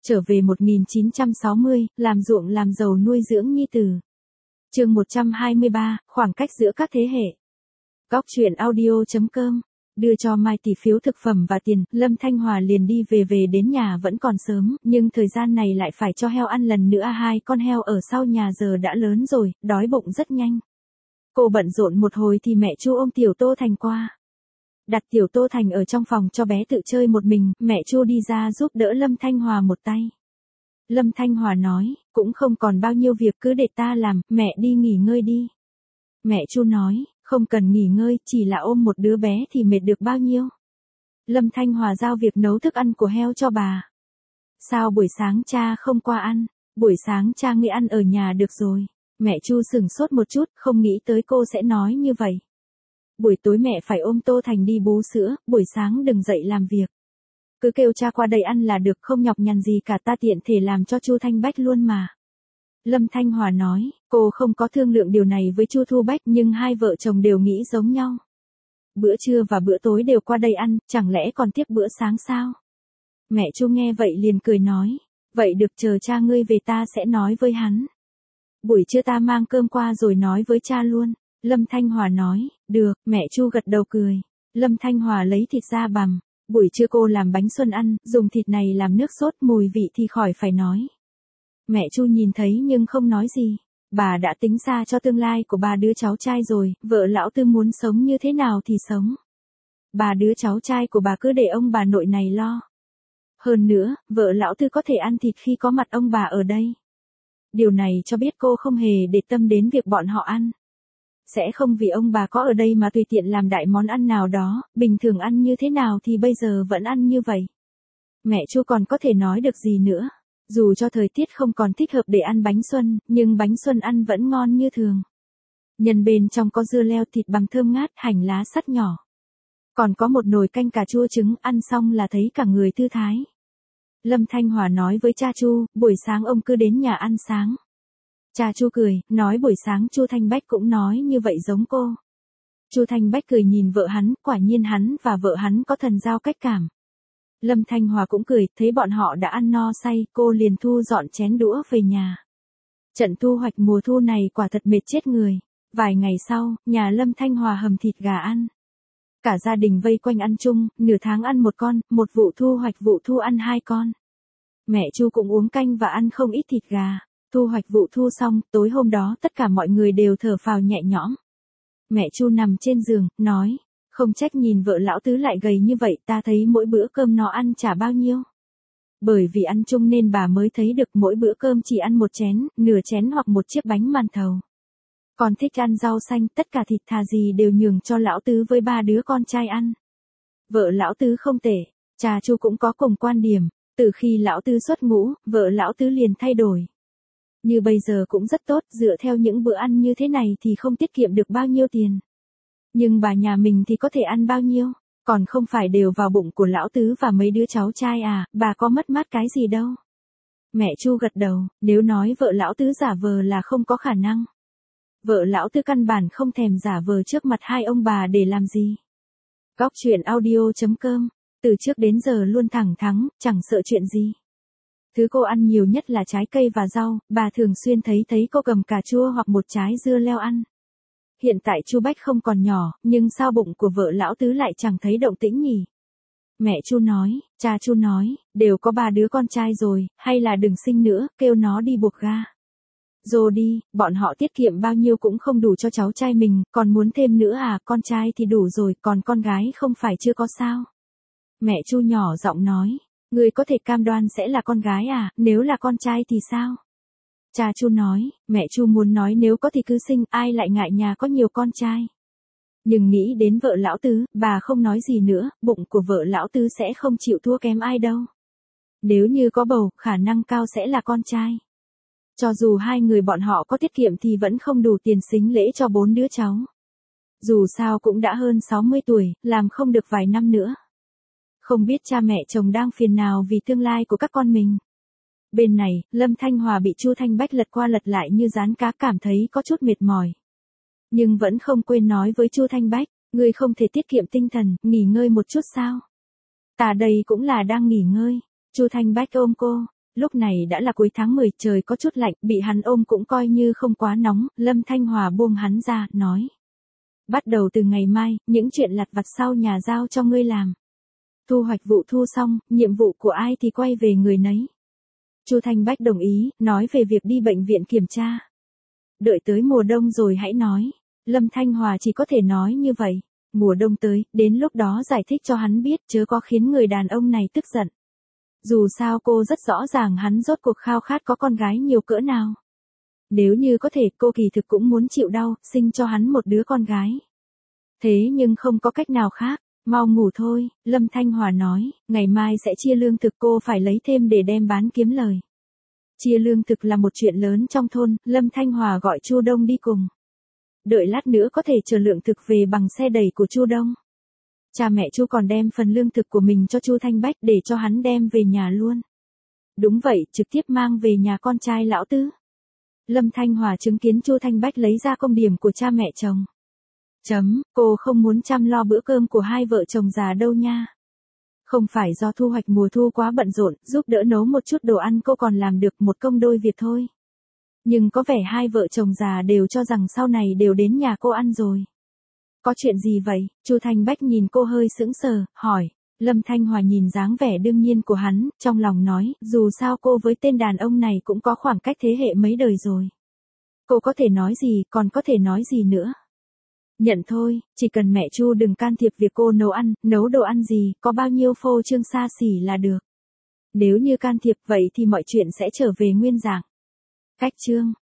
Trở về 1960, làm ruộng làm giàu nuôi dưỡng nhi tử. Chương 123, khoảng cách giữa các thế hệ. Góc truyện audio.com. Đưa cho Mai tỷ phiếu thực phẩm và tiền, Lâm Thanh Hòa liền đi về đến nhà vẫn còn sớm, nhưng thời gian này lại phải cho heo ăn lần nữa. Hai con heo ở sau nhà giờ đã lớn rồi, đói bụng rất nhanh. Cô bận rộn một hồi thì mẹ Chu ôm Tiểu Tô Thành qua. Đặt Tiểu Tô Thành ở trong phòng cho bé tự chơi một mình, mẹ Chu đi ra giúp đỡ Lâm Thanh Hòa một tay. Lâm Thanh Hòa nói, cũng không còn bao nhiêu việc cứ để ta làm, mẹ đi nghỉ ngơi đi. Mẹ Chu nói, không cần nghỉ ngơi, chỉ là ôm một đứa bé thì mệt được bao nhiêu. Lâm Thanh Hòa giao việc nấu thức ăn của heo cho bà. Sao buổi sáng cha không qua ăn, buổi sáng cha ngươi ăn ở nhà được rồi. Mẹ Chu sửng sốt một chút, không nghĩ tới cô sẽ nói như vậy. Buổi tối mẹ phải ôm Tô Thành đi bú sữa, buổi sáng đừng dậy làm việc. Cứ kêu cha qua đây ăn là được, không nhọc nhằn gì cả, ta tiện thể làm cho Chu Thanh Bách luôn mà. Lâm Thanh Hòa nói, cô không có thương lượng điều này với Chu Thu Bách nhưng hai vợ chồng đều nghĩ giống nhau. Bữa trưa và bữa tối đều qua đây ăn, chẳng lẽ còn tiếp bữa sáng sao? Mẹ Chu nghe vậy liền cười nói, vậy được, chờ cha ngươi về ta sẽ nói với hắn. Buổi trưa ta mang cơm qua rồi nói với cha luôn. Lâm Thanh Hòa nói, được, mẹ Chu gật đầu cười. Lâm Thanh Hòa lấy thịt ra bằm. Buổi trưa cô làm bánh xuân ăn, dùng thịt này làm nước sốt, mùi vị thì khỏi phải nói. Mẹ Chu nhìn thấy nhưng không nói gì. Bà đã tính ra cho tương lai của ba đứa cháu trai rồi, vợ lão Tư muốn sống như thế nào thì sống. Ba đứa cháu trai của bà cứ để ông bà nội này lo. Hơn nữa, vợ lão Tư có thể ăn thịt khi có mặt ông bà ở đây. Điều này cho biết cô không hề để tâm đến việc bọn họ ăn. Sẽ không vì ông bà có ở đây mà tùy tiện làm đại món ăn nào đó, bình thường ăn như thế nào thì bây giờ vẫn ăn như vậy. Mẹ Chu còn có thể nói được gì nữa. Dù cho thời tiết không còn thích hợp để ăn bánh xuân, nhưng bánh xuân ăn vẫn ngon như thường. Nhân bên trong có dưa leo, thịt bằm thơm ngát, hành lá sắt nhỏ. Còn có một nồi canh cà chua trứng, ăn xong là thấy cả người thư thái. Lâm Thanh Hòa nói với cha Chu, buổi sáng ông cứ đến nhà ăn sáng. Cha Chu cười, nói buổi sáng Chu Thanh Bách cũng nói như vậy giống cô. Chu Thanh Bách cười nhìn vợ hắn, quả nhiên hắn và vợ hắn có thần giao cách cảm. Lâm Thanh Hòa cũng cười, thấy bọn họ đã ăn no say, cô liền thu dọn chén đũa về nhà. Trận thu hoạch mùa thu này quả thật mệt chết người. Vài ngày sau, nhà Lâm Thanh Hòa hầm thịt gà ăn. Cả gia đình vây quanh ăn chung, nửa tháng ăn một con, một vụ thu hoạch vụ thu ăn 2 con. Mẹ Chu cũng uống canh và ăn không ít thịt gà. Thu hoạch vụ thu xong, tối hôm đó tất cả mọi người đều thở phào nhẹ nhõm. Mẹ Chu nằm trên giường, nói, không trách nhìn vợ lão Tứ lại gầy như vậy, ta thấy mỗi bữa cơm nó ăn chả bao nhiêu. Bởi vì ăn chung nên bà mới thấy được mỗi bữa cơm chỉ ăn một chén, nửa chén hoặc một chiếc bánh màn thầu. Còn thích ăn rau xanh, tất cả thịt thà gì đều nhường cho lão Tứ với 3 đứa con trai ăn. Vợ lão Tứ không tệ, cha Chu cũng có cùng quan điểm, từ khi lão Tứ xuất ngũ, vợ lão Tứ liền thay đổi. Như bây giờ cũng rất tốt, dựa theo những bữa ăn như thế này thì không tiết kiệm được bao nhiêu tiền. Nhưng bà nhà mình thì có thể ăn bao nhiêu, còn không phải đều vào bụng của lão Tứ và mấy đứa cháu trai à, bà có mất mát cái gì đâu. Mẹ Chu gật đầu, nếu nói vợ lão Tứ giả vờ là không có khả năng. Vợ lão Tứ căn bản không thèm giả vờ trước mặt hai ông bà để làm gì. Góc truyện audio.com, từ trước đến giờ luôn thẳng thắn, chẳng sợ chuyện gì. Thứ cô ăn nhiều nhất là trái cây và rau, bà thường xuyên thấy cô cầm cà chua hoặc một trái dưa leo ăn. Hiện tại Chu Bách không còn nhỏ, nhưng sao bụng của vợ lão Tứ lại chẳng thấy động tĩnh nhỉ? Mẹ Chu nói, cha Chu nói, đều có 3 đứa con trai rồi, hay là đừng sinh nữa, kêu nó đi buộc ga. Rồi đi, bọn họ tiết kiệm bao nhiêu cũng không đủ cho cháu trai mình, còn muốn thêm nữa à, con trai thì đủ rồi, còn con gái không phải chưa có sao? Mẹ Chu nhỏ giọng nói, người có thể cam đoan sẽ là con gái à, nếu là con trai thì sao? Cha Chu nói, mẹ Chu muốn nói nếu có thì cứ sinh, ai lại ngại nhà có nhiều con trai. Nhưng nghĩ đến vợ lão Tứ, bà không nói gì nữa, bụng của vợ lão Tứ sẽ không chịu thua kém ai đâu. Nếu như có bầu, khả năng cao sẽ là con trai. Cho dù hai người bọn họ có tiết kiệm thì vẫn không đủ tiền sính lễ cho 4 đứa cháu. Dù sao cũng đã hơn 60 tuổi, làm không được vài năm nữa. Không biết cha mẹ chồng đang phiền nào vì tương lai của các con mình. Bên này, Lâm Thanh Hòa bị Chu Thanh Bách lật qua lật lại như rán cá, cảm thấy có chút mệt mỏi. Nhưng vẫn không quên nói với Chu Thanh Bách, ngươi không thể tiết kiệm tinh thần, nghỉ ngơi một chút sao? Ta đây cũng là đang nghỉ ngơi. Chu Thanh Bách ôm cô, Lúc này đã là cuối tháng 10, trời có chút lạnh, bị hắn ôm cũng coi như không quá nóng, Lâm Thanh Hòa buông hắn ra, nói. Bắt đầu từ ngày mai, những chuyện lặt vặt sau nhà giao cho ngươi làm. Thu hoạch vụ thu xong, nhiệm vụ của ai thì quay về người nấy. Chu Thanh Bách đồng ý, nói về việc đi bệnh viện kiểm tra. Đợi tới mùa đông rồi hãy nói. Lâm Thanh Hòa chỉ có thể nói như vậy. Mùa đông tới, đến lúc đó giải thích cho hắn biết, chớ có khiến người đàn ông này tức giận. Dù sao cô rất rõ ràng hắn rốt cuộc khao khát có con gái nhiều cỡ nào. Nếu như có thể, cô kỳ thực cũng muốn chịu đau, sinh cho hắn một đứa con gái. Thế nhưng không có cách nào khác. Mau ngủ thôi, Lâm Thanh Hòa nói, ngày mai sẽ chia lương thực, cô phải lấy thêm để đem bán kiếm lời. Chia lương thực là một chuyện lớn trong thôn, Lâm Thanh Hòa gọi Chu Đông đi cùng. Đợi lát nữa có thể chở lượng thực về bằng xe đẩy của Chu Đông. Cha mẹ Chu còn đem phần lương thực của mình cho Chu Thanh Bách để cho hắn đem về nhà luôn. Đúng vậy, trực tiếp mang về nhà con trai lão tứ. Lâm Thanh Hòa chứng kiến Chu Thanh Bách lấy ra công điểm của cha mẹ chồng. Cô không muốn chăm lo bữa cơm của hai vợ chồng già đâu nha. Không phải do thu hoạch mùa thu quá bận rộn, giúp đỡ nấu một chút đồ ăn cô còn làm được một công đôi việc thôi. Nhưng có vẻ hai vợ chồng già đều cho rằng sau này đều đến nhà cô ăn rồi. Có chuyện gì vậy? Chu Thanh Bách nhìn cô hơi sững sờ, hỏi. Lâm Thanh Hòa nhìn dáng vẻ đương nhiên của hắn, trong lòng nói, dù sao cô với tên đàn ông này cũng có khoảng cách thế hệ mấy đời rồi. Cô có thể nói gì, còn có thể nói gì nữa? Nhận thôi, chỉ cần mẹ Chu đừng can thiệp việc cô nấu ăn, nấu đồ ăn gì, có bao nhiêu phô trương xa xỉ là được. Nếu như can thiệp vậy thì mọi chuyện sẽ trở về nguyên dạng. Cách chương